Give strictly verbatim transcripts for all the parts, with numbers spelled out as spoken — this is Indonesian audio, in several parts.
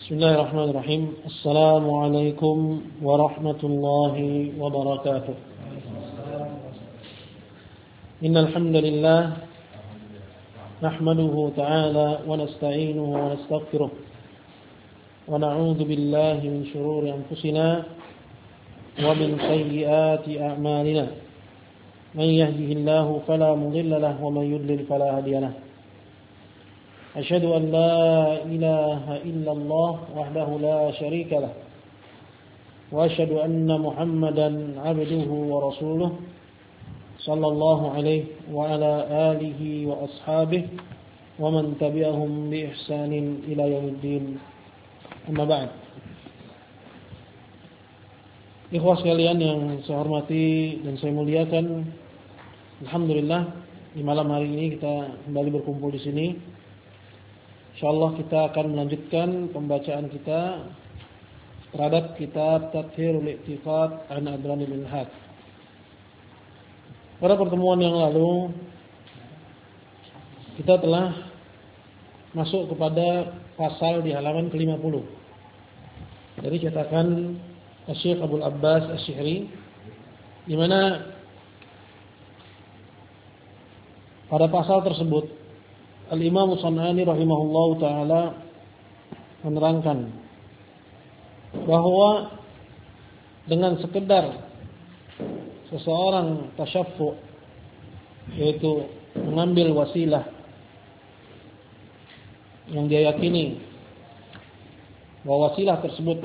Bismillahirrahmanirrahim. Assalamualaikum warahmatullahi wabarakatuh. Innal hamdalillah nahmaduhu ta'ala wa nasta'inuhu wa nastaghfiruh wa na'udzu billahi min shururi anfusina wa min sayyiati a'malina. Man yahdihillahu fala mudilla lahu wa man yudlil fala hadiya lahu. أشهد أن لا إله إلا الله وحده لا شريك له وأشهد أن محمدا عبده ورسوله صلى الله عليه وعلى آله وأصحابه ومن تبعهم بإحسان إلى يوم الدين أما بعد. Ikhwah sekalian yang saya hormati dan saya muliakan, alhamdulillah di malam hari ini kita kembali berkumpul di sini. InsyaAllah kita akan melanjutkan pembacaan kita terhadap kitab Tathhirul I'tiqad an Adranil Ilhad. Pada pertemuan yang lalu kita telah masuk kepada pasal di halaman ke lima puluh dari cetakan Syekh Abdul Abbas Asy-Syihri, di mana pada pasal tersebut Al-Imam As-San'ani rahimahullahu ta'ala menerangkan bahwa dengan sekedar seseorang tasyaffu', yaitu mengambil wasilah yang dia yakini bahwa wasilah tersebut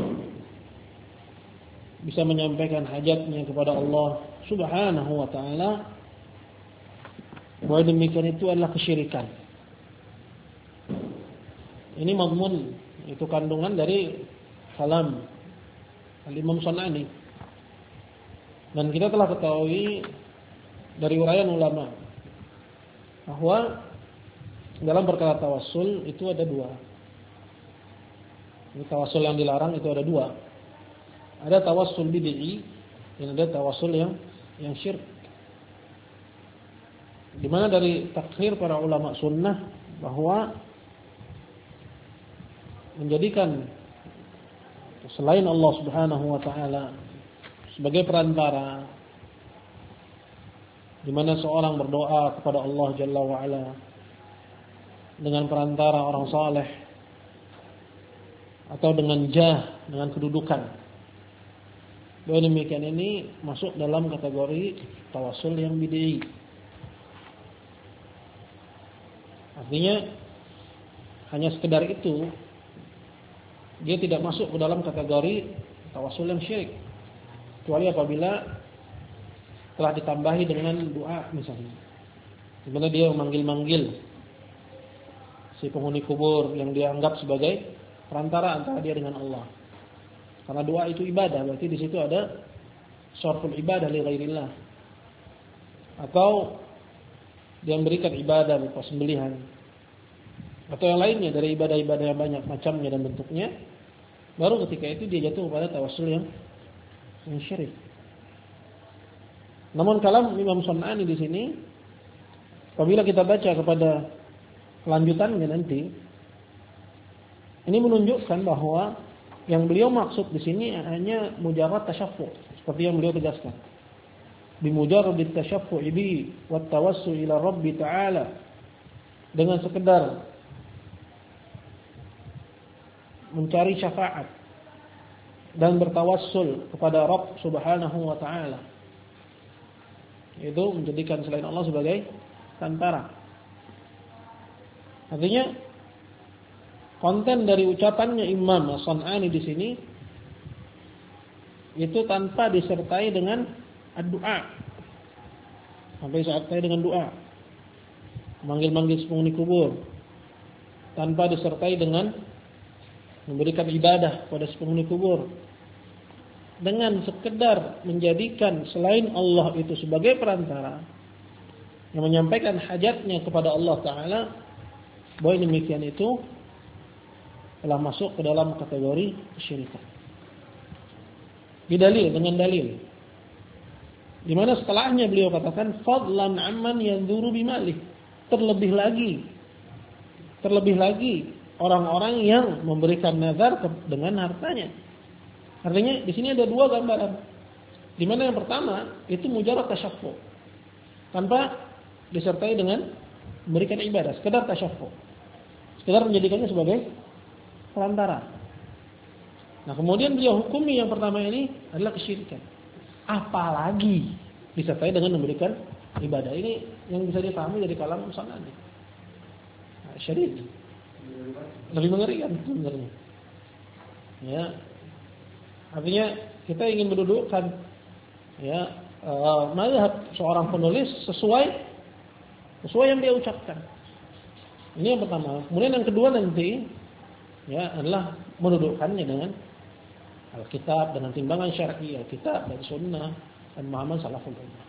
bisa menyampaikan hajatnya kepada Allah Subhanahu wa ta'ala, bahwa demikian itu adalah kesyirikan. Ini madmun, itu kandungan dari kalam Al-Imam San'ani. Dan kita telah ketahui dari uraian ulama bahwa dalam perkara tawassul itu ada dua. Ini tawassul yang dilarang itu ada dua. Ada tawassul bid'i dan ada tawassul yang yang syirik. Di mana dari takhir para ulama sunnah bahwa menjadikan selain Allah Subhanahu wa ta'ala sebagai perantara, di mana seorang berdoa kepada Allah Jalla wa Ala dengan perantara orang saleh atau dengan jah, dengan kedudukan, bahwa demikian ini masuk dalam kategori tawassul yang bid'i. Artinya hanya sekedar itu, dia tidak masuk ke dalam kategori tawassul yang syirik, kecuali apabila telah ditambahi dengan doa misalnya, di mana dia memanggil-manggil si penghuni kubur yang dia anggap sebagai perantara antara dia dengan Allah. Karena doa itu ibadah, berarti di situ ada syarful ibadah li ghairillah. Atau dia memberikan ibadah berupa sembelihan, atau yang lainnya dari ibadah-ibadah yang banyak macamnya dan bentuknya, baru ketika itu dia jatuh kepada tawassul yang, yang syirik. Namun kalam Imam San'ani di sini, apabila kita baca kepada kelanjutannya nanti, ini menunjukkan bahwa yang beliau maksud di sini hanya mujarrad tasyaffu', seperti yang beliau tegaskan. Bimujarradit tasyaffu'i bi wat tawassul ila Rabbi ta'ala, dengan sekedar mencari syafaat dan bertawassul kepada Rabb Subhanahu wa ta'ala, itu menjadikan selain Allah sebagai perantara. Artinya konten dari ucapannya Imam As-San'ani di sini itu tanpa disertai dengan doa, sampai disertai dengan doa, manggil-manggil penghuni kubur, tanpa disertai dengan memberikan ibadah pada penghuni kubur, dengan sekedar menjadikan selain Allah itu sebagai perantara yang menyampaikan hajatnya kepada Allah Ta'ala, bahwa demikian itu telah masuk ke dalam kategori kesyirikan. Bidalil, dengan dalil, di mana setelahnya beliau katakan fadlan amman yanzuru bimalih, terlebih lagi terlebih lagi orang-orang yang memberikan nazar dengan hartanya. Artinya di sini ada dua gambaran. Di mana yang pertama itu mujarad tasyaffu, tanpa disertai dengan memberikan ibadah, sekedar tasyaffu, sekedar menjadikannya sebagai perantara. Nah, kemudian beliau hukumi yang pertama ini adalah kesyirikan. Apalagi disertai dengan memberikan ibadah. Ini yang bisa dipahami dari kalam sanad. Nah, syirik lebih mengerikan sebenarnya. Ya. Artinya kita ingin mendudukkan ya uh, mazhab seorang penulis sesuai sesuai yang dia ucapkan. Ini yang pertama. Kemudian yang kedua nanti ya adalah mendudukkannya dengan Alkitab, dengan timbangan syar'i, Alkitab dan Sunnah dan pemahaman salaful ummah.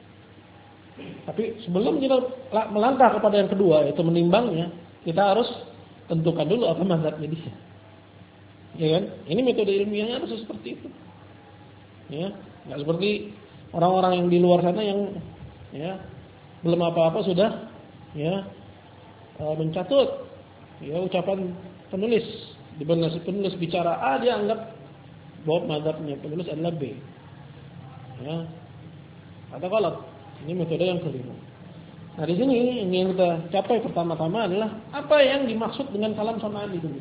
Tapi sebelum kita melangkah kepada yang kedua, yaitu menimbangnya, kita harus tentukan dulu apa mazhabnya dia. Ya kan? Ini metode ilmiahnya harus seperti itu. Ya, enggak seperti orang-orang yang di luar sana yang ya belum apa-apa sudah ya mencatut ya ucapan penulis. Di mana si penulis bicara A, dia anggap bahwa mazhabnya penulis adalah B. Ya. Atau kalau ini metode yang keliru. Nah, di sini yang kita capai pertama-tama adalah apa yang dimaksud dengan kalam sanad itu.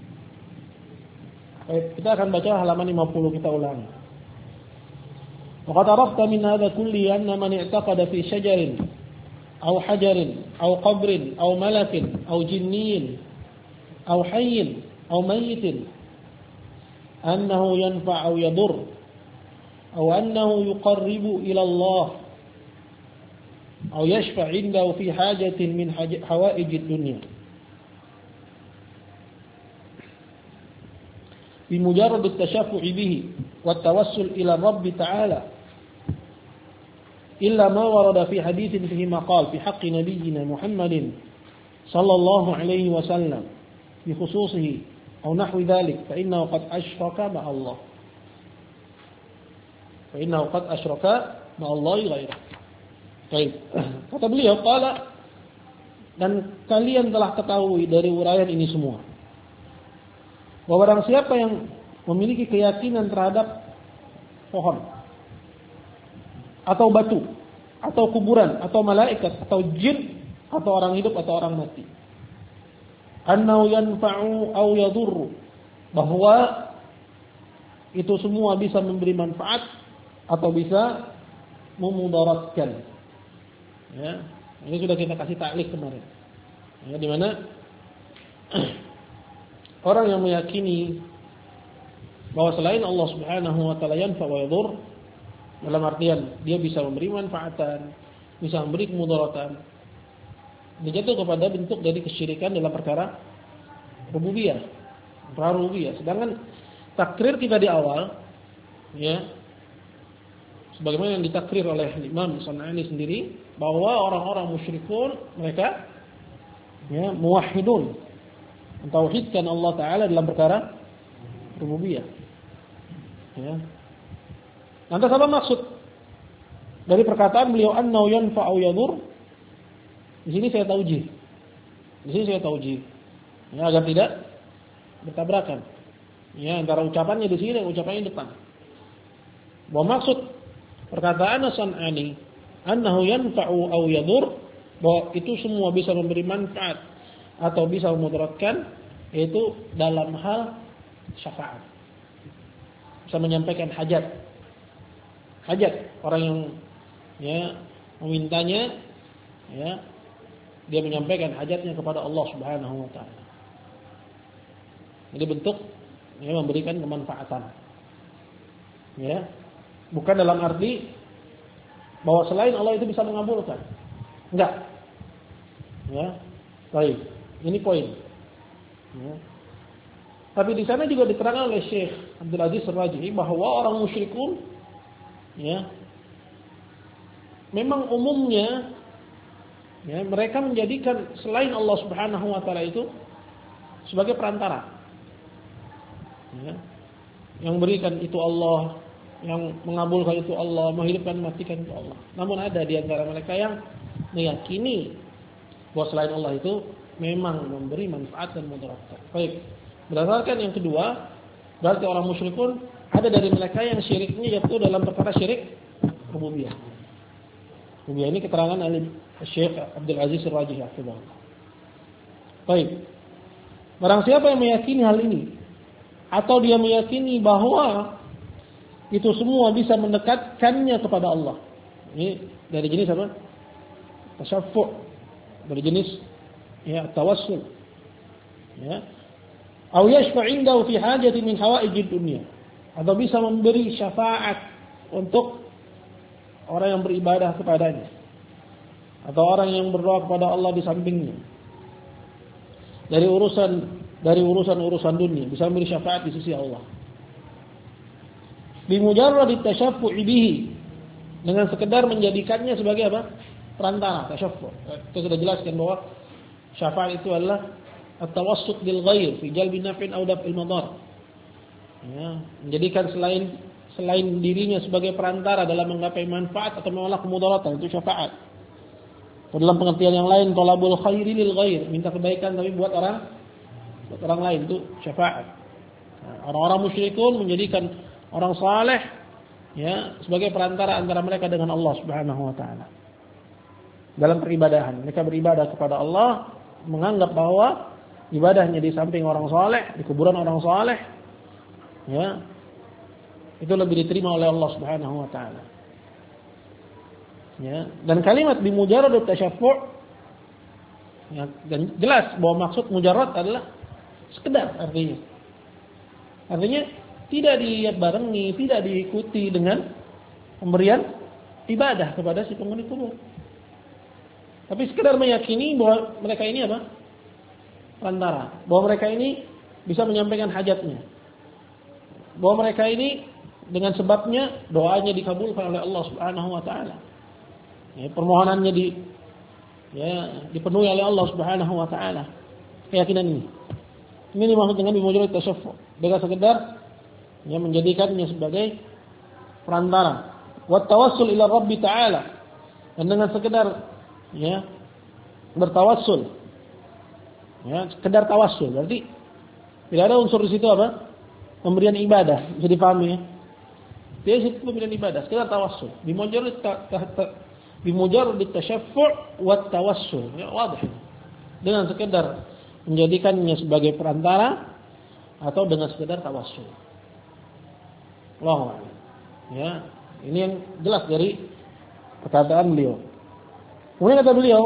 Baik, kita akan baca halaman lima puluh, kita ulangi. Waqad arafta min hadha kulli anna man i'taqada fi shajarin aw hajarin aw qabrin aw malakin aw jinniyin aw hayyin aw mayyitin annahu yanfa' aw yadur aw annahu yuqarribu ila Allah aw yashfa' 'indahu fi hajatin min hawaij ad-dunya bimujarrad at-tashaffu' bihi wat tawassul ila Rabb ta'ala illa ma warada fi haditsin fihi maqal fi haqqi nabiyyina Muhammadin sallallahu alaihi wasallam bi khususihi أو نحو ذلك فإنه قد أشرك مع الله فإنه قد أشرك مع الله غيره. Baik. Kata beliau, qala, dan kalian telah ketahui dari uraian ini semua bahwa barang siapa yang memiliki keyakinan terhadap pohon atau batu atau kuburan atau malaikat atau jin atau orang hidup atau orang mati, annahu yanfa'u aw yadurru, bahwa itu semua bisa memberi manfaat atau bisa memudaratkan. Ya, ini sudah kita kasih taklif kemarin. Ya, di mana orang yang meyakini bahwa selain Allah Subhanahu wa taala yanfa' wa yadur, dalam artian dia bisa memberi manfaatan, bisa memberi kemudaratan, dia jatuh kepada bentuk dari kesyirikan dalam perkara rububiyah, perkara rububiyah. Sedangkan takrir kita di awal, ya, sebagaimana yang ditakrir oleh Imam San'ani sendiri, bahwa orang-orang musyrikun mereka, ya, muwahhidun, mentauhidkan Allah Taala dalam perkara rububiyah. Ya. Lantas apa maksud dari perkataan beliau annahu yanfa'u yadur? Di sini saya taujih. Di sini saya taujih. Ya, agar tidak bertabrakan. Ya, antara ucapannya di sini dan ucapannya di depan. Bahwa maksud perkataan San'ani annahu yanfa'u aw yadur, bahwa itu semua bisa memberi manfaat atau bisa memudaratkan, yaitu dalam hal syafaat. Bisa menyampaikan hajat. Hajat orang yang ya memintanya, ya, dia menyampaikan hajatnya kepada Allah Subhanahu wa taala. Jadi bentuk ya memberikan kemanfaatan. Ya. Bukan dalam arti bahwa selain Allah itu bisa mengabulkan. Enggak. Ya. Baik. Ini poin. Ya. Tapi di sana juga diterangkan oleh Syekh Abdul Aziz Ar-Rajihi bahwa orang musyrikun, ya, memang umumnya, ya, mereka menjadikan selain Allah Subhanahu wa taala itu sebagai perantara. Ya. Yang berikan itu Allah, yang mengabulkan itu Allah, menghidupkan, matikan itu Allah. Namun ada di antara mereka yang meyakini bahwa selain Allah itu memang memberi manfaat dan mudarat. Baik. Berdasarkan yang kedua, berarti orang musyrikun ada dari mereka yang syiriknya jatuh dalam perkara syirik rububiyah. Rububiyah ini keterangan oleh Syekh Abdul Aziz Ar-Rajih hafizahullah. Baik. Barang siapa yang meyakini hal ini atau dia meyakini bahwa itu semua bisa mendekatkannya kepada Allah. Ini dari jenis apa? Tasyaffu', dari jenis ya tawassul. Ya. Aw yashfa' indahu fi hajatin min hawaijid dunya. Atau bisa memberi syafaat untuk orang yang beribadah kepadanya. Atau orang yang berdoa kepada Allah di sampingnya. Dari urusan dari urusan-urusan dunia bisa memberi syafaat di sisi Allah. Bimujarrad at-tasyaffu'i bihi, dengan sekedar menjadikannya sebagai apa? Perantara, tasyaffu'. Kita sudah jelaskan bahwa syafaat itu adalah at-tawassut bil ghair fi jalbi naf'in aw daf'il madar. Ya, menjadikan selain selain dirinya sebagai perantara dalam menggapai manfaat atau menolak kemudaratan, itu syafaat. Dalam pengertian yang lain, talabul khairi lil ghair, minta kebaikan tapi buat orang buat orang lain, itu syafaat. Nah, orang-orang musyrikun menjadikan orang saleh ya sebagai perantara antara mereka dengan Allah Subhanahu wa taala. Dalam peribadahan, mereka beribadah kepada Allah menganggap bahwa ibadahnya di samping orang saleh, di kuburan orang saleh ya itu lebih diterima oleh Allah Subhanahu wa taala. Ya, dan kalimat bimujarrad tasyaffu' ya, dan jelas bahwa maksud mujarrad adalah sekedar artinya. Artinya tidak dilihat barengi, tidak diikuti dengan pemberian ibadah kepada si penghuni kubur. Tapi sekedar meyakini bahwa mereka ini apa? Perantara. Bahwa mereka ini bisa menyampaikan hajatnya. Bahwa mereka ini dengan sebabnya doanya dikabulkan oleh Allah Subhanahu wa taala. Ya, permohonannya di ya, dipenuhi oleh Allah Subhanahu wa taala. Keyakinan ini. Ini dimaksud dengan bimujarrad tasyaffu'. Dengan sekedar ya menjadikannya sebagai perantara. Wa tawassul ila Rabbi ta'ala. Dan dengan sekedar ya bertawassul. Ya, sekedar tawassul. Berarti tidak ada unsur di situ apa? Pemberian ibadah. Bisa dipahami ya? Dia situ pemberian ibadah, sekedar tawassul. Bimujarrad bimujarrad tasyaffu' wa tawassul. Ya, wadih. Dengan sekedar menjadikannya sebagai perantara atau dengan sekedar tawassul. Allah. Ya, ini yang jelas dari perkataan beliau. Kemudian kata beliau,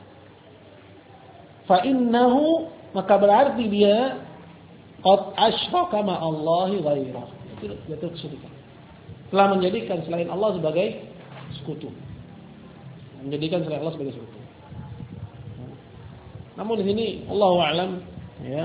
fa innahu, maka berarti dia qad asyraka ma Allahi ghairah. Itu jatuh kesyirikan. Telah menjadikan selain Allah sebagai sekutu. Menjadikan selain Allah sebagai sekutu. Namun di sini Allahu a'lam ya.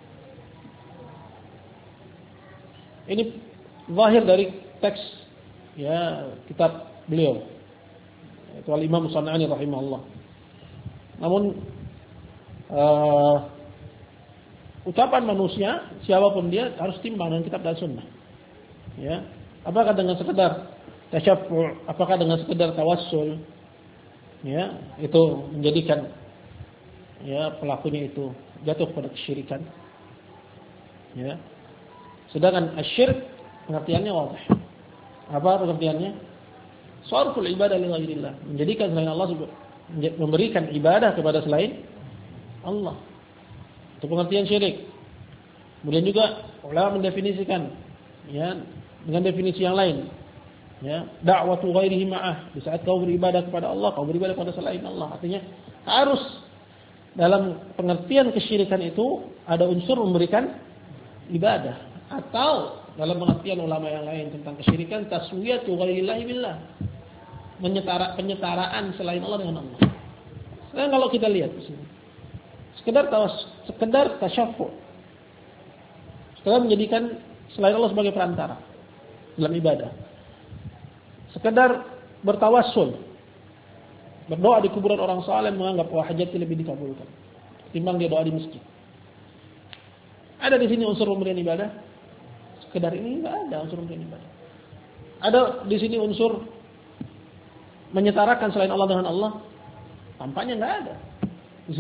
Ini zahir dari teks ya kitab beliau. Itu Al-Imam San'ani rahimahullah. Namun uh, ucapan manusia siapapun dia harus timbang dengan kitab dan sunnah. Ya. Apakah dengan sekedar tasyaffu', apakah dengan sekedar tawassul, ya, itu menjadikan ya pelakunya itu jatuh pada kesyirikan. Ya. Sedangkan asyirk pengertiannya wadih. Apa pengertiannya? Sharful ibadah li ghairillah, menjadikan selain Allah, memberikan ibadah kepada selain Allah. Itu pengertian syirik. Kemudian juga ulama mendefinisikan ya dengan definisi yang lain. Ya, da'watu ghairihi ma'ah. Di saat kau beribadah kepada Allah, kau beribadah kepada selain Allah. Artinya harus dalam pengertian kesyirikan itu ada unsur memberikan ibadah. Atau dalam pengertian ulama yang lain tentang kesyirikan, taswiyatu ghairillahi billah. Menyetara, penyetaraan selain Allah dengan Allah. Sekarang kalau kita lihat di sini, sekedar tawas, sekedar tasyaffu', sekedar menjadikan selain Allah sebagai perantara dalam ibadah, sekedar bertawassul, berdoa di kuburan orang saleh menganggap bahwa hajatnya lebih dikabulkan timbang dia doa di masjid. Ada di sini unsur pemberian ibadah? Sekedar ini enggak ada unsur pemberian ibadah. Ada di sini unsur menyetarakan selain Allah dengan Allah? Tampaknya enggak ada di sini.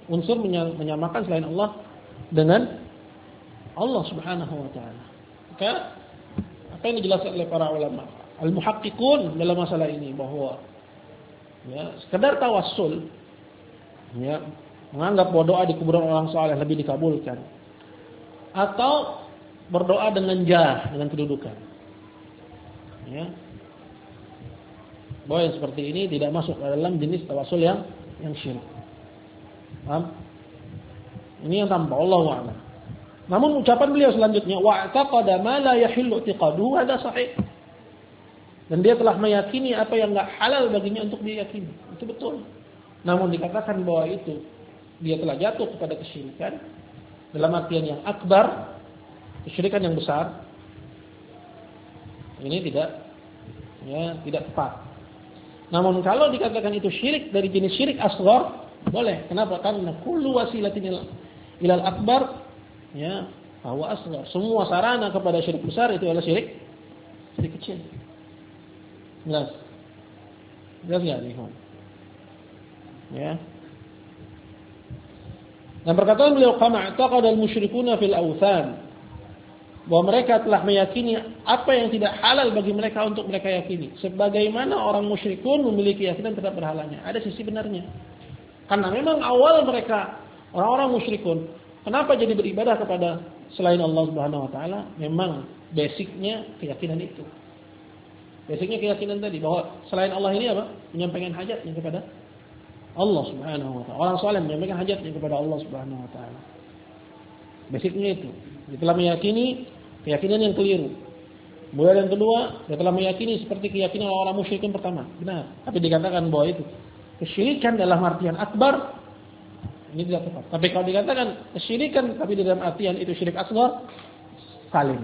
unsur menyamakan selain Allah dengan Allah Subhanahu wa taala. Maka apa yang dijelaskan oleh para ulama al-muhaqqiqun dalam masalah ini bahwa ya, sekedar tawassul ya, menganggap bahwa doa di kuburan orang saleh lebih dikabulkan atau berdoa dengan jah, dengan kedudukan. Ya. Bahwa yang seperti ini tidak masuk dalam jenis tawassul yang yang syirik. Paham? Ini yang tanpa Allah wa'ala. Namun ucapan beliau selanjutnya wa'taqada ma la yahillu i'tiqaduhu hada sahih. Dan dia telah meyakini apa yang enggak halal baginya untuk diyakini. Itu betul. Namun dikatakan bahwa itu dia telah jatuh kepada kesyirikan dalam artian yang akbar, kesyirikan yang besar. Ini tidak ya, tidak tepat. Namun kalau dikatakan itu syirik dari jenis syirik asghar, boleh. Kenapa? Karena kullu wasilatin ilal akbar ya, bahwa asghar. Semua sarana kepada syirik besar itu adalah syirik syirik kecil. Jelas. Jelas enggak nih? Ya. Dan perkataan beliau kama i'taqada al-musyrikuna fil awthan, bahwa mereka telah meyakini apa yang tidak halal bagi mereka untuk mereka yakini. Sebagaimana orang musyrikun memiliki keyakinan terhadap berhalanya. Ada sisi benarnya. Karena memang awal mereka orang-orang musyrikun, kenapa jadi beribadah kepada selain Allah Subhanahu wa taala? Memang basicnya keyakinan itu. Basicnya keyakinan tadi bahwa selain Allah ini apa? Menyampaikan hajatnya kepada Allah Subhanahu wa taala. Orang saleh menyampaikan hajatnya kepada Allah Subhanahu wa taala. Basicnya itu. Dia telah meyakini keyakinan yang keliru. Kemudian yang kedua, dia telah meyakini seperti keyakinan orang musyrikin pertama. Benar. Tapi dikatakan bahwa itu kesyirikan dalam artian akbar, ini tidak tepat. Tapi kalau dikatakan kesyirikan tapi dalam artian itu syirik asghar, salim.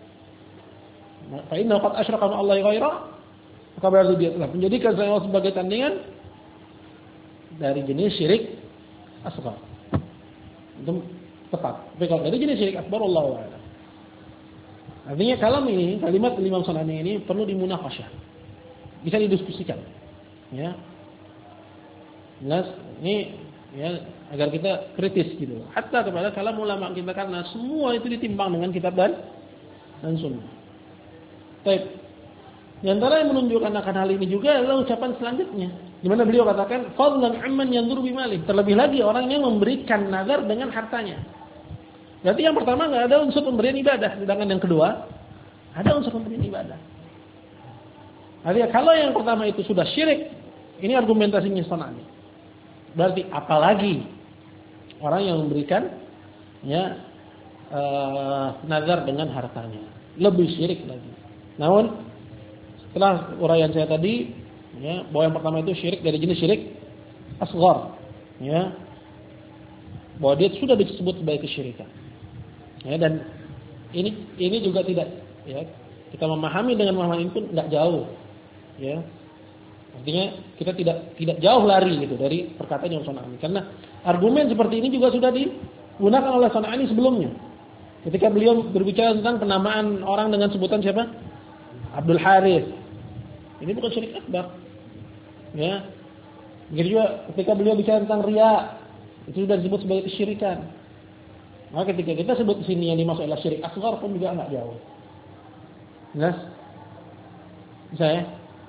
Fa inna qad asyraka ma Allah ghaira, maka berarti dia telah menjadikan selain Allah sebagai tandingan dari jenis syirik asghar. Itu tepat. Tapi kalau dari jenis syirik akbar, Allahu a'lam. Artinya kalam ini, kalimat Imam San'ani ini perlu dimunaqasyah. Bisa didiskusikan. Ya. Jelas ini ya agar kita kritis gitu. Hatta kepada kalam ulama kita, karena semua itu ditimbang dengan kitab dan dan sunnah. Baik. Di antara yang menunjukkan akan hal ini juga adalah ucapan selanjutnya, di mana beliau katakan fadlan amman yanzuru bimalih, terlebih lagi orang yang memberikan nazar dengan hartanya. Berarti yang pertama enggak ada unsur pemberian ibadah, sedangkan yang kedua ada unsur pemberian ibadah. Artinya kalau yang pertama itu sudah syirik, ini argumentasinya San'ani. Berarti apalagi orang yang memberikan ya uh, nazar dengan hartanya, lebih syirik lagi. Namun setelah uraian saya tadi ya, bahwa yang pertama itu syirik dari jenis syirik asghar, ya, bahwa dia sudah disebut sebagai kesyirikan. Ya, dan ini ini juga tidak ya, kita memahami dengan pemahaman ini pun enggak jauh. Ya. Artinya kita tidak tidak jauh lari gitu dari perkataan yang San'ani, karena argumen seperti ini juga sudah digunakan oleh San'ani sebelumnya. Ketika beliau berbicara tentang penamaan orang dengan sebutan siapa? Abdul Harith. Ini bukan syirik akbar. Ya. Begitu juga ketika beliau bicara tentang riya, itu sudah disebut sebagai kesyirikan. Maka ketika kita sebut di sini yang dimaksud adalah syirik asghar pun juga enggak jauh. Jelas? Bisa ya?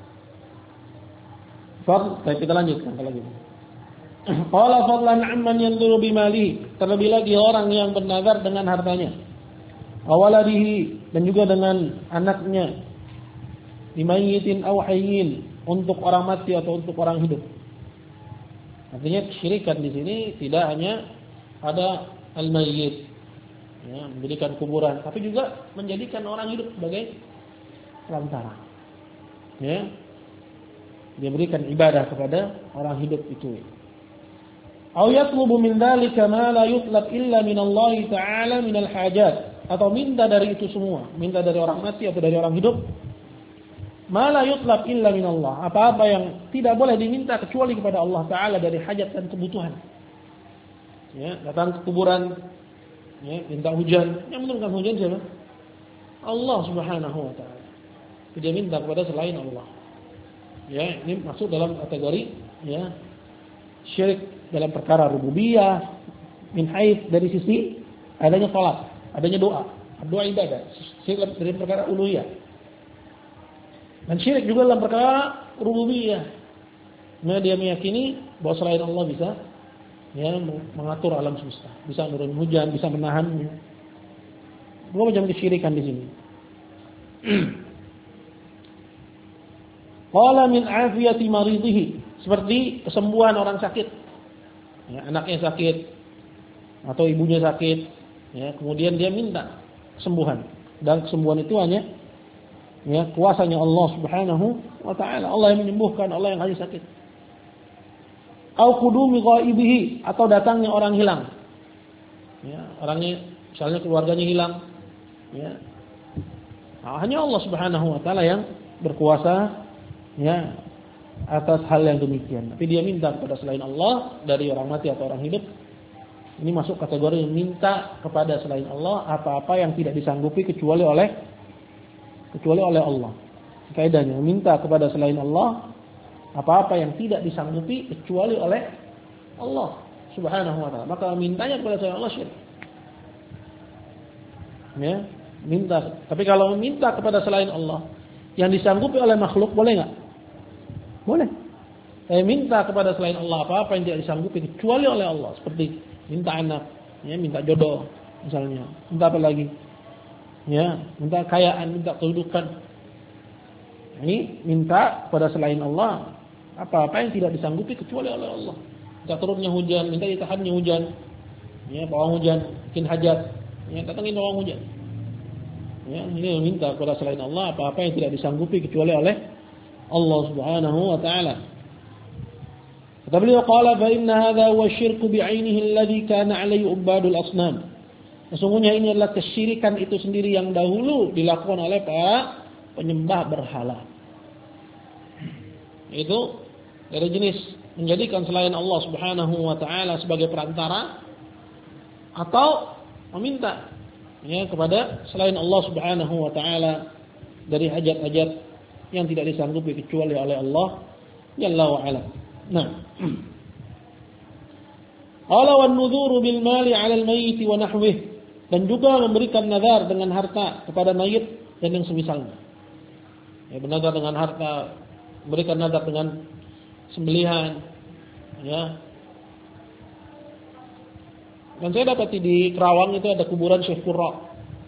Fadl, baik kita lanjutkan kalau gitu. Qala fadlan amman yanzuru bimalihi, terlebih lagi orang yang bernazar dengan hartanya. Awaladihi, dan juga dengan anaknya. Bimayyitin aw hayyin, untuk orang mati atau untuk orang hidup. Artinya kesyirikan di sini tidak hanya ada al-mayyit, ya, menjadikan kuburan, tapi juga menjadikan orang hidup sebagai perantara. Ya. Dia berikan ibadah kepada orang hidup itu. Aw yatlubu min dzalika ma la yutlab illa min Allah Ta'ala min al-hajat, atau minta dari itu semua, minta dari orang mati atau dari orang hidup. Ma la yutlab illa min Allah, apa-apa yang tidak boleh diminta kecuali kepada Allah Ta'ala dari hajat dan kebutuhan. Ya, datang ke kuburan, ya, minta hujan. Yang menurunkan hujan siapa? Allah Subhanahu wa taala. Dia minta kepada selain Allah. Ya, ini masuk dalam kategori ya syirik dalam perkara rububiyah, min haits dari sisi adanya salat, adanya doa, doa ibadah, syirik dari perkara uluhiyah. Dan syirik juga dalam perkara rububiyah. Nah, dia meyakini bahwa selain Allah bisa ya mengatur alam semesta, bisa menurunkan hujan, bisa menahannya. Dua macam kesyirikan di sini. Qala min afiyati maridhihi, seperti kesembuhan orang sakit. Ya, anaknya sakit atau ibunya sakit, ya, kemudian dia minta kesembuhan. Dan kesembuhan itu hanya ya kuasanya Allah Subhanahu wa taala. Allah yang menyembuhkan, Allah yang kasih sakit. Au qudumi ghaibihi, atau datangnya orang hilang. Ya, orangnya misalnya keluarganya hilang, ya. Nah, hanya Allah Subhanahu wa taala yang berkuasa ya atas hal yang demikian. Tapi dia minta kepada selain Allah dari orang mati atau orang hidup. Ini masuk kategori minta kepada selain Allah apa-apa yang tidak disanggupi kecuali oleh kecuali oleh Allah. Kaidahnya minta kepada selain Allah apa-apa yang tidak disanggupi kecuali oleh Allah Subhanahu wa taala. Maka mintanya kepada selain Allah syirik. Ya, minta. Tapi kalau minta kepada selain Allah yang disanggupi oleh makhluk boleh enggak? Boleh. Saya minta kepada selain Allah apa-apa yang tidak disanggupi kecuali oleh Allah, seperti minta anak, ya, minta jodoh misalnya. Minta apa lagi? Ya, minta kekayaan, minta kedudukan. Ini minta kepada selain Allah apa-apa yang tidak disanggupi kecuali oleh Allah. Minta turunnya hujan, minta ditahannya hujan. Ya, pawang hujan, bikin hajat. Ya, datangin pawang hujan. Ya, ini minta kepada selain Allah apa-apa yang tidak disanggupi kecuali oleh Allah Subhanahu wa taala. Kata beliau, qala fa inna hadha huwa syirku bi'ainihi alladhi kana 'alaihi ubadul asnam. Sesungguhnya ini adalah kesyirikan itu sendiri yang dahulu dilakukan oleh para penyembah berhala. Itu dari jenis menjadikan selain Allah Subhanahu wa taala sebagai perantara atau meminta ya kepada selain Allah Subhanahu wa taala dari hajat-hajat yang tidak disanggupi kecuali oleh Allah Jalla wa ala. Nah. Qala wan nudhuru bil mali 'ala al mayyit wa nahwihi, dan juga memberikan nazar dengan harta kepada mayit dan yang semisalnya. Ya, bernazar dengan harta, memberikan nazar dengan sembelihan, ya. Dan saya dapati di Kerawang itu ada kuburan Syekh Qurra.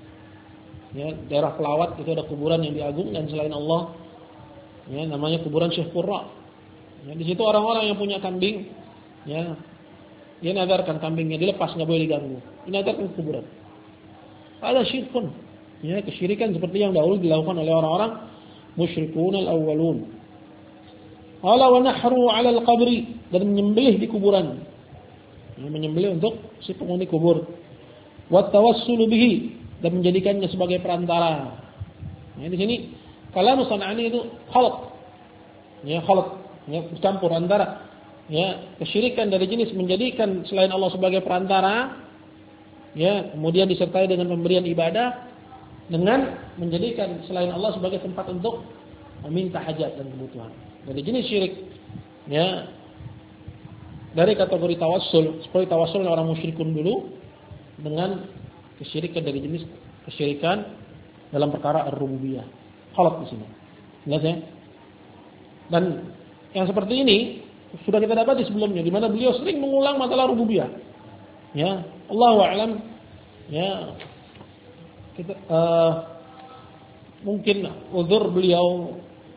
Ya, daerah Pelawat itu ada kuburan yang diagung dan selain Allah, ya, namanya kuburan Syekh Qurra. Ya, di situ orang-orang yang punya kambing, ya, dia nadarkan kambingnya dilepas, nggak boleh diganggu. Dinadarkan ke kuburan. Ada syirkun, ya, kesyirikan seperti yang dahulu dilakukan oleh orang-orang musyrikun al-awwalun. Qala wa nahru 'ala al-qabri, dan menyembelih di kuburan. Ya, menyembelih untuk si penghuni kubur. Wa tawassulu bihi, dan menjadikannya sebagai perantara. Ya, di sini kalam San'ani itu khalat. Ya, khalat. Ya, bercampur antara ya kesyirikan dari jenis menjadikan selain Allah sebagai perantara, ya, kemudian disertai dengan pemberian ibadah dengan menjadikan selain Allah sebagai tempat untuk meminta hajat dan kebutuhan. Dari jenis syirik, ya, dari kategori tawassul, seperti tawassulnya orang musyrikun dulu, dengan kesyirikan dari jenis kesyirikan dalam perkara ar-rububiyah. Khalat di sini. Jelas ya? Dan yang seperti ini sudah kita dapat di sebelumnya, di mana beliau sering mengulang masalah rububiyah. Ya, Allahu a'lam. Ya, kita uh, mungkin uzur beliau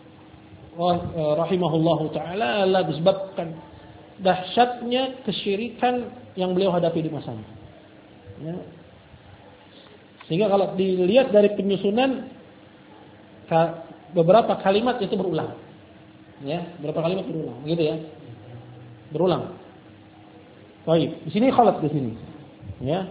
uh, rahimahullahu taala adalah disebabkan dahsyatnya kesyirikan yang beliau hadapi di masanya. Ya. Sehingga kalau dilihat dari penyusunan beberapa kalimat itu berulang. Ya, beberapa kalimat berulang, gitu ya. Berulang. Baik, di sini khalat di sini. Ya.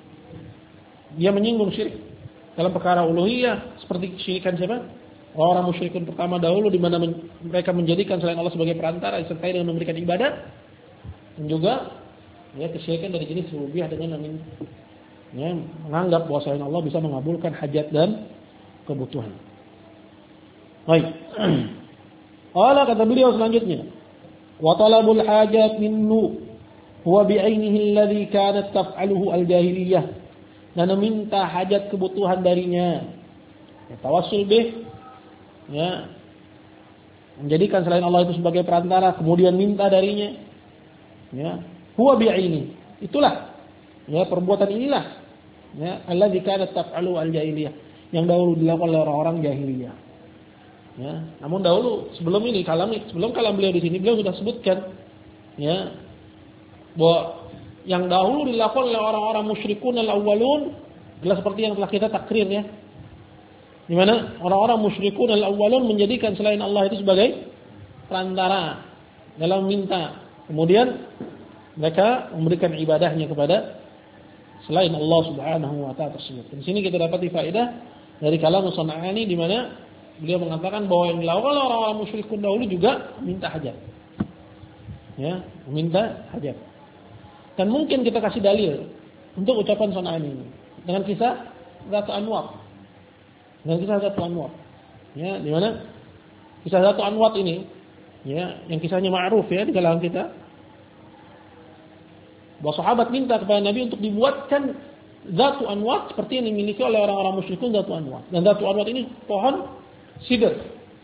Dia menyinggung syirik dalam perkara uluhiyah seperti kesyirikan siapa? Orang-orang musyrikun pertama dahulu di mana men- mereka menjadikan selain Allah sebagai perantara disertai dengan memberikan ibadah. Dan juga ya kesyirikan dari jenis rububiyah dengan ya, menganggap bahwa selain Allah bisa mengabulkan hajat dan kebutuhan. Baik. Allah kata beliau selanjutnya, Wa talabul hajat minhu huwa bi'ainihi alladhi kanat taf'aluhu al-jahiliyah. Dan meminta hajat kebutuhan darinya. Ya, tawassul bih, ya, menjadikan selain Allah itu sebagai perantara, kemudian minta darinya. Ya, huwa bi'aini. Itulah, ya, perbuatan inilah, ya, alladzi kanat taf'aluhu al-jahiliyah, yang dahulu dilakukan oleh orang-orang jahiliyah. Ya, namun dahulu sebelum ini kalam sebelum kalam beliau di sini beliau sudah sebutkan, ya, bahwa yang dahulu dilakukan oleh orang-orang musyrikun al-awwalun adalah seperti yang telah kita takrir, ya. Di mana orang-orang musyrikun al-awwalun menjadikan selain Allah itu sebagai perantara dalam minta. Kemudian mereka memberikan ibadahnya kepada selain Allah Subhanahu wa taala tersebut. Di sini kita dapat faedah dari kalam As-San'ani di mana beliau mengatakan bahwa yang dilakukan oleh orang-orang musyrikun dahulu juga minta hajat. Ya, meminta hajat. Dan mungkin kita kasih dalil untuk ucapan San'ani ini dengan kisah Zatu Anwat. Dengan kisah Zatu Anwat. Ya, di mana kisah Zatu Anwat ini, ya, yang kisahnya ma'ruf, ya, di kalangan kita. Bahwa sahabat minta kepada Nabi untuk dibuatkan Zatu Anwat seperti yang dimiliki oleh orang-orang musyrikun Zatu Anwat. Dan Zatu Anwat ini pohon sidr.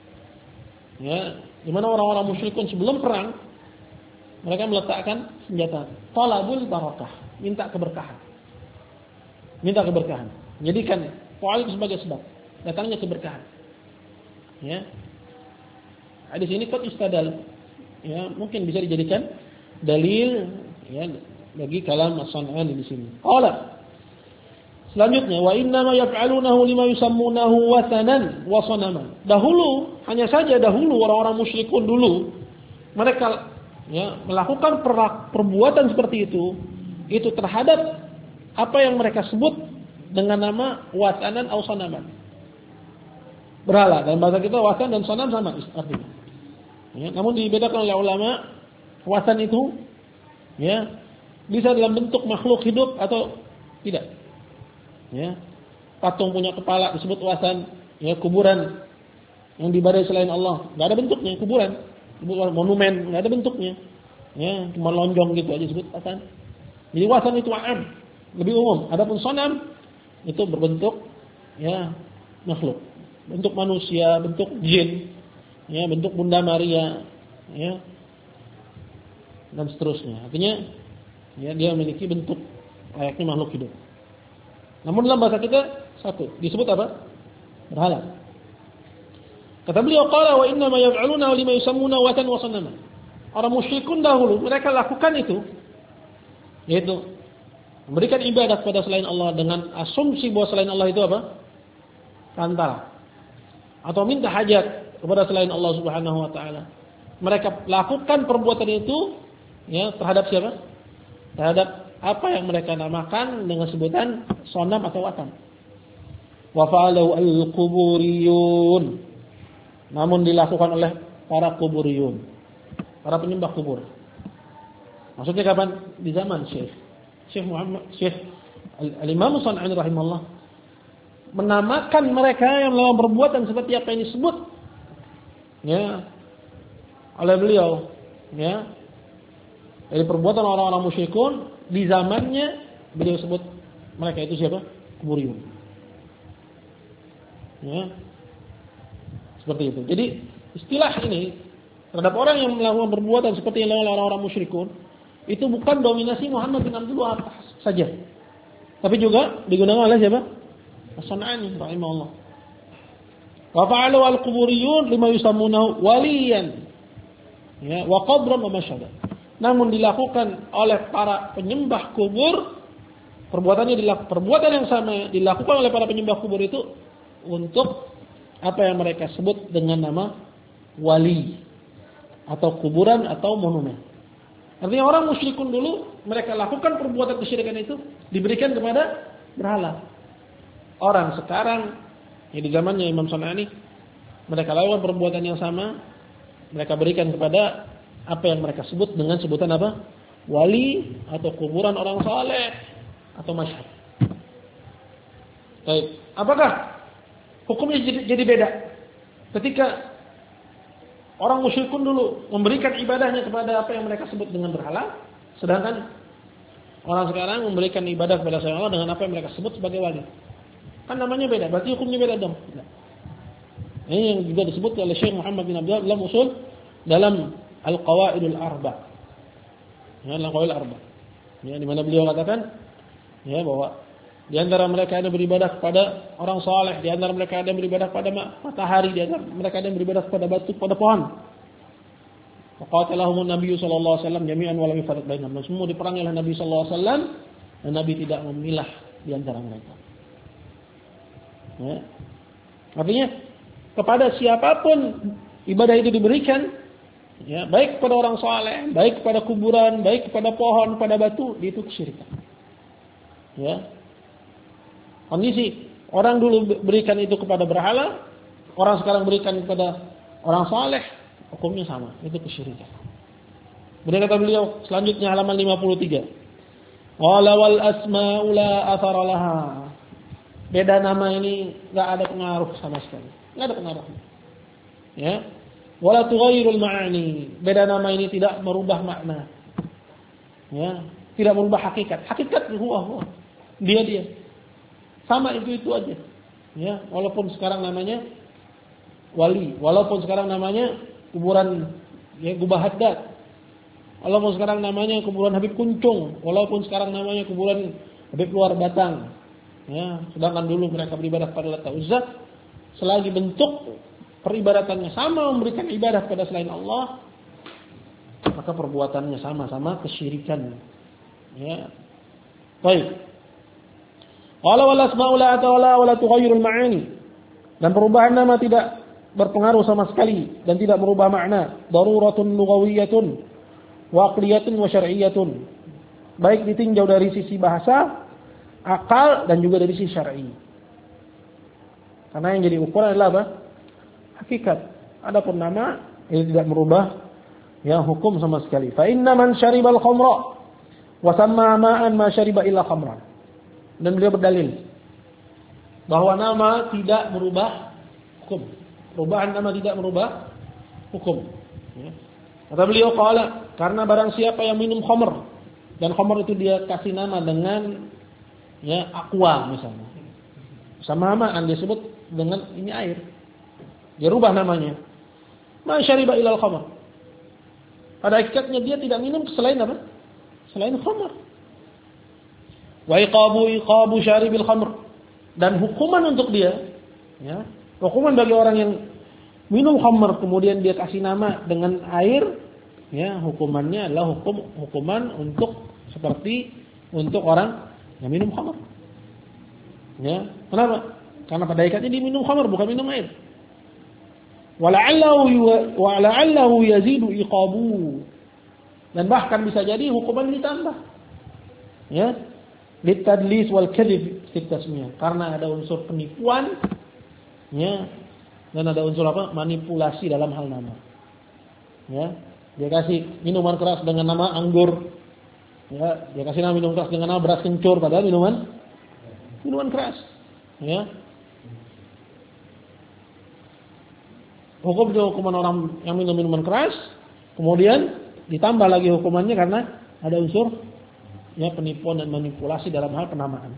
Ya, di mana orang-orang musyrikun sebelum perang mereka meletakkan senjata. Talabul barakah, minta keberkahan. Minta keberkahan. Jadikan pohon itu sebagai sebab datangnya keberkahan. Ya. Hadis ini qad istadal. Ya, mungkin bisa dijadikan dalil, ya, bagi kalam As-San'ani di sini. Qala. Selanjutnya, wa inna ma yaf'alunahu lima yusammunahu wathanan wa sanaman. Dahulu, hanya saja dahulu orang-orang musyrikun dulu mereka, ya, melakukan perbuatan seperti itu itu terhadap apa yang mereka sebut dengan nama wathanan atau sanaman. Berhala. Dalam bahasa kita wathan dan sanam sama artinya. Ya, namun dibedakan oleh ulama, wathan itu, ya, bisa dalam bentuk makhluk hidup atau tidak. Ya, patung punya kepala disebut wathan, ya, kuburan yang dibadai selain Allah, nggak ada bentuknya, kuburan, monumen, nggak ada bentuknya, ya, cuma lonjong gitu aja disebut wathan. Jadi wathan itu am, lebih umum. Adapun sonam itu berbentuk, ya, makhluk, bentuk manusia, bentuk jin, ya, bentuk Bunda Maria, ya, dan seterusnya. Artinya, ya, dia memiliki bentuk layaknya makhluk hidup. Namun dalam bahasa kita satu, disebut apa? Berhala. Kata beliau, qala wa inna ma yaf'aluna lima yusammuna watan wa sanama. Orang musyrikun dahulu mereka lakukan itu, yaitu memberikan ibadah kepada selain Allah dengan asumsi bahwa selain Allah itu apa? Perantara. Atau minta hajat kepada selain Allah Subhanahu wa taala. Mereka lakukan perbuatan itu, ya, terhadap siapa? Terhadap apa yang mereka namakan dengan sebutan sonam atau watan. Wa fa'alu al-quburiyun. Namun dilakukan oleh para kuburiyun, para penyembah kubur. Maksudnya kapan? Di zaman Syekh Syekh Muhammad Syekh Al-Imam As-San'ani rahimahullah menamakan mereka yang melakukan perbuatan seperti apa yang disebut, ya, oleh beliau, ya, dari perbuatan orang-orang musyrikun di zamannya beliau sebut mereka itu siapa? Kuburiyun. Ya. Seperti itu. Jadi istilah ini terhadap orang yang melakukan perbuatan seperti yang dilakukan orang-orang musyrikun itu bukan dominasi Muhammad bin Abdul Wahhab saja, tapi juga digunakan oleh siapa? As-San'ani rahimahullah. Wa fa'alu al-quburiyun lima yusammunahu waliyan, ya, wa qabran wa masyhada. Namun dilakukan oleh para penyembah kubur, perbuatannya dilakukan, perbuatan yang sama dilakukan oleh para penyembah kubur itu untuk apa yang mereka sebut dengan nama wali atau kuburan atau monumen. Artinya orang musyrikun dulu mereka lakukan perbuatan kesyirikan itu diberikan kepada berhala. Orang sekarang, ya, di zamannya Imam San'ani, mereka lakukan perbuatan yang sama, mereka berikan kepada apa yang mereka sebut dengan sebutan apa? Wali atau kuburan orang saleh atau masyhur. Baik, apakah hukumnya jadi, jadi beda ketika orang musyrikun dulu memberikan ibadahnya kepada apa yang mereka sebut dengan berhala, sedangkan orang sekarang memberikan ibadah kepada selain Allah dengan apa yang mereka sebut sebagai wali. Kan namanya beda, berarti hukumnya beda dong. Ini yang juga disebut oleh Syekh Muhammad bin Abdullah dalam usul dalam Al-Qawaidul Arba. Ya, Al-Qawaidul Arba. Ya, di mana beliau katakan ya bahwa di antara mereka ada beribadah kepada orang saleh, di antara mereka ada beribadah kepada matahari, di antara mereka ada beribadah kepada batu, kepada pohon. Faqatalahumun Nabi sallallahu alaihi wasallam jami'an wa lam yufarriq bainahum. Semua diperangi oleh Nabi sallallahu alaihi wasallam dan Nabi tidak memilah di antara mereka. Ya. Artinya kepada siapapun ibadah itu diberikan, ya, baik kepada orang saleh, baik kepada kuburan, baik kepada pohon, kepada batu, itu kesyirikan. Ya. Kondisi orang dulu berikan itu kepada berhala, orang sekarang berikan kepada orang saleh, hukumnya sama, itu kesyirikan. Kemudian kata beliau selanjutnya halaman lima puluh tiga. Wala wal asma'u la athara laha. Beda nama ini enggak ada pengaruh sama sekali. Enggak ada pengaruh. Ya. Wala tughayyirul ma'ani. Beda nama ini tidak merubah makna. Ya, tidak merubah hakikat. Hakikat huwa huwa. Dia dia. Sama itu-itu aja. Ya, walaupun sekarang namanya wali, walaupun sekarang namanya kuburan ya Gubah Haddad. Walaupun sekarang namanya kuburan Habib Kuncung, walaupun sekarang namanya kuburan Habib Luar Batang. Ya, sedangkan dulu mereka beribadah pada Lat Uzza, selagi bentuk peribadatannya sama, memberikan ibadah kepada selain Allah, maka perbuatannya sama-sama kesyirikan. Ya. Baik. Qala wal asma'u la ta'ala wa la tughayyirul ma'ani. Dan perubahan nama tidak berpengaruh sama sekali dan tidak merubah makna. Daruratun lughawiyyatun wa aqliyatun wa syar'iyyatun. Baik ditinjau dari sisi bahasa, akal dan juga dari sisi syar'i. Karena yang jadi ukuran adalah apa? Hakikat. Adapun nama itu tidak merubah ya hukum sama sekali. Fa inna man syaribal khamra wa samma ma'an ma syariba illa khamran. Dan beliau berdalil bahwa nama tidak merubah hukum. Perubahan nama tidak merubah hukum. Ya. Kata beliau qala, karena barang siapa yang minum khamr dan khamr itu dia kasih nama dengan ya aqua misalnya. Sama-samaan disebut dengan ini air. Dia rubah namanya. Ma syariba ilal khamr. Pada hakikatnya dia tidak minum selain apa? Selain khamr. Wa iqabu iqabu syaribil khamr, dan hukuman untuk dia ya, hukuman bagi orang yang minum khamr kemudian dia kasih nama dengan air ya, hukumannya adalah hukum hukuman untuk seperti untuk orang yang minum khamr. Ya, kenapa? Karena pada hakikatnya dia minum khamr bukan minum air. Wala'allahu wala'allahu yazidu iqabu, dan bahkan bisa jadi hukuman ditambah. Ya. Litadlis wal kadhib sitasmiyah, karena ada unsur penipuan ya, dan ada unsur apa? Manipulasi dalam hal nama. Ya, dia kasih minuman keras dengan nama anggur. Ya, dia kasih nama minum keras dengan nama beras kencur padahal minuman minuman keras. Ya. Hukum itu hukuman orang yang minum minuman keras, kemudian ditambah lagi hukumannya karena ada unsur ya penipuan dan manipulasi dalam hal penamaan.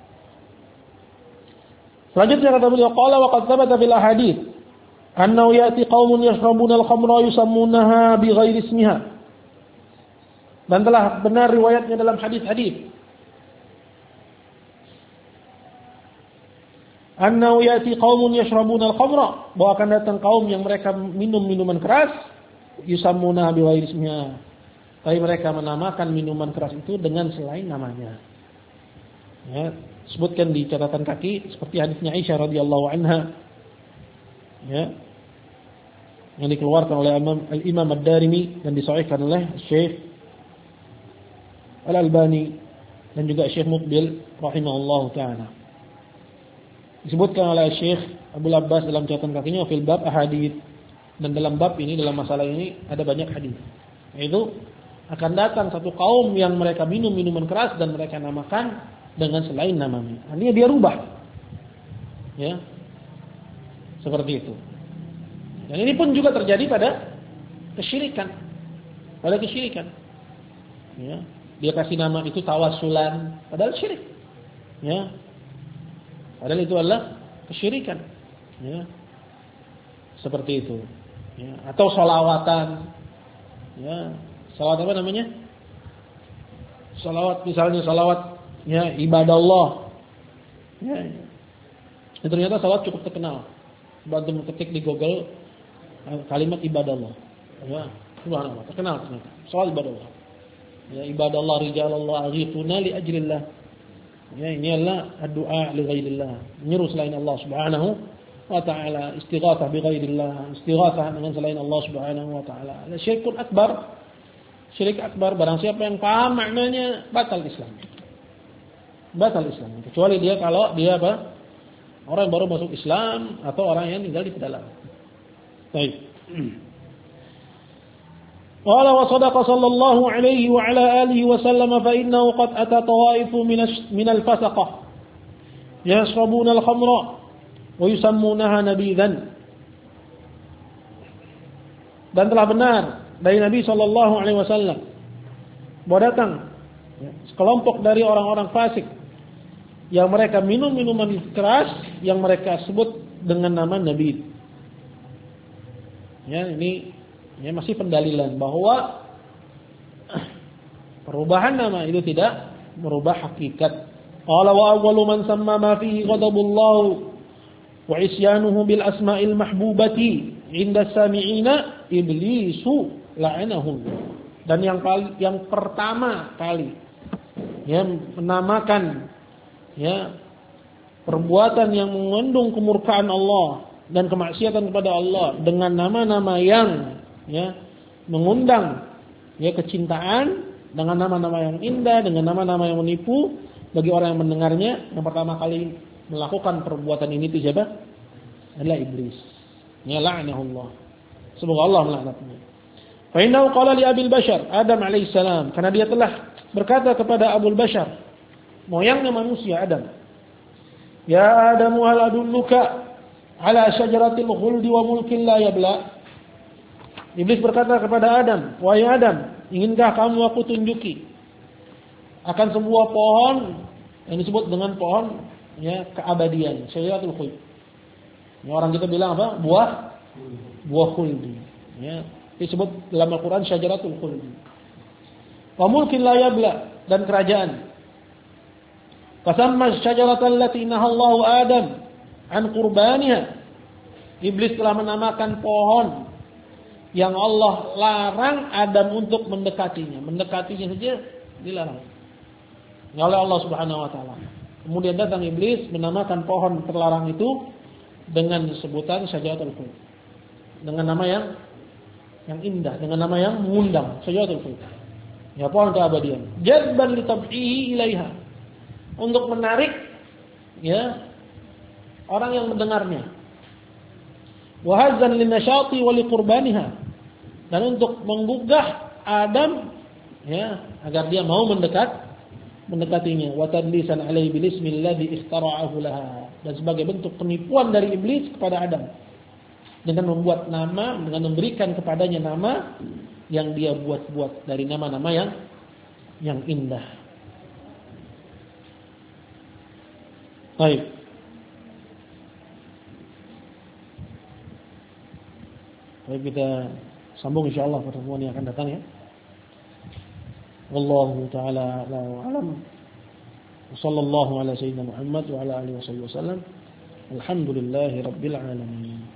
Selanjutnya kata beliau qala wa qad thabata fil ahadits annahu ya'ti qaumun yashrabuna al-khamra yusammunaha bighairi ismiha. Dan telah benar riwayatnya dalam hadis-hadis annahu ya'ti qaumun yashrabuna al-khamra, bahwa akan datang kaum yang mereka minum minuman keras yusammunaha bighairi ismiha, tapi mereka menamakan minuman keras itu dengan selain namanya. Ya, sebutkan di catatan kaki seperti hadisnya Aisyah radhiyallahu anha. Ya. Yang dikeluarkan oleh Imam Ad-Darimi dan disahihkan oleh Syekh Al-Albani dan juga Syekh Muqbil rahimahullahu taala. Disebutkan oleh Syekh Abu Abbas dalam catatan kakinya fil bab ahadits, dan dalam bab ini, dalam masalah ini ada banyak hadis. Yaitu akan datang satu kaum yang mereka minum minuman keras dan mereka namakan dengan selain namanya. Artinya dia rubah. Ya. Seperti itu. Dan ini pun juga terjadi pada kesyirikan. Pada kesyirikan. Ya, dia kasih nama itu tawassulan, padahal syirik. Ya. Padahal itu adalah kesyirikan. Ya. Seperti itu. Ya, atau sholawatan. Ya, salawat apa namanya? Salawat misalnya salawat ya ibadah Allah. Ya, ya. Dan ternyata salawat cukup terkenal. Bantu ketik di Google kalimat ibadah Allah. Ya, subhanallah, terkenal ternyata. Salawat ibadah Allah. Ya, ibadah Allah rijal Allah aghithuna li ajrillah. Ya, ini adalah doa li ghairillah. Menyeru selain Allah Subhanahu wa taala, istighatsah bi ghairillah, istighatsah dengan selain Allah Subhanahu wa taala. Syirkun akbar. Syirik akbar, barang siapa yang paham maknanya batal Islam. Batal Islam. Kecuali dia kalau dia apa? Orang yang baru masuk Islam atau orang yang tinggal di pedalaman. Baik. Qala wa sadaqa sallallahu alaihi wa ala alihi wa sallam fa innahu qad ata tawaifu min al-fasaqah yashrabuna al-khamra wa yusammunaha nabidan. Dan telah benar dari Nabi sallallahu alaihi wasallam bahwa datang ya, sekelompok dari orang-orang fasik yang mereka minum minuman keras yang mereka sebut dengan nama nabi. Ya, ini ya masih pendalilan bahwa perubahan nama itu tidak merubah hakikat. Qala wa awwalu man samma ma fihi ghadabullah wa isyanuhu bil asma'il mahbubati 'inda sami'ina iblisu la'anahu. Dan yang yang pertama kali yang menamakan ya perbuatan yang mengandung kemurkaan Allah dan kemaksiatan kepada Allah dengan nama-nama yang ya mengundang ya kecintaan, dengan nama-nama yang indah, dengan nama-nama yang menipu bagi orang yang mendengarnya. Yang pertama kali melakukan perbuatan ini itu siapa? Adalah iblis. Ya la'anahullah. Semoga Allah melaknatnya. Fa innahu qala li Abil Bashar, Adam alaihissalam, karena dia telah berkata kepada Abul Bashar, moyangnya manusia Adam. Ya Adam, hal adulluka ala syajaratil khuldi wa mulkin la yabla. Iblis berkata kepada Adam, wahai Adam, inginkah kamu aku tunjuki akan sebuah pohon yang disebut dengan pohon ya keabadian, syajaratul khuld. Ya, orang kita bilang apa? Buah buah khuldi. Ya, disebut dalam Al-Qur'an syajaratul khuldi. Wa mulkin la yabla, dan kerajaan. Fasamma syajaratal lati nahallahu Adam an qurbaniha. Iblis telah menamakan pohon yang Allah larang Adam untuk mendekatinya. Mendekatinya saja dilarang oleh Allah Subhanahu wa taala. Kemudian datang iblis menamakan pohon terlarang itu dengan sebutan syajaratul khuld. Dengan nama yang yang indah, dengan nama yang mengundang, syajaratul khuld. Ya, pohon keabadian. Jadban li tab'ihi ilaiha. Untuk menarik ya orang yang mendengarnya. Wa hazzan linasyati wa liqurbaniha. Dan untuk menggugah Adam ya agar dia mau mendekat mendekatinya. Wa tadlisan alaihi bilismil ladzi ikhtara'ahu laha. Dan sebagai bentuk penipuan dari iblis kepada Adam dengan membuat nama, dengan memberikan kepadanya nama yang dia buat-buat dari nama-nama yang yang indah. Baik. Baik, kita sambung insyaallah pertemuan yang akan datang ya. Wallahu taala a'lam wa alam. Wassallallahu ala sayyidina Muhammad wa ala alihi wasallam. Alhamdulillahirabbil alamin.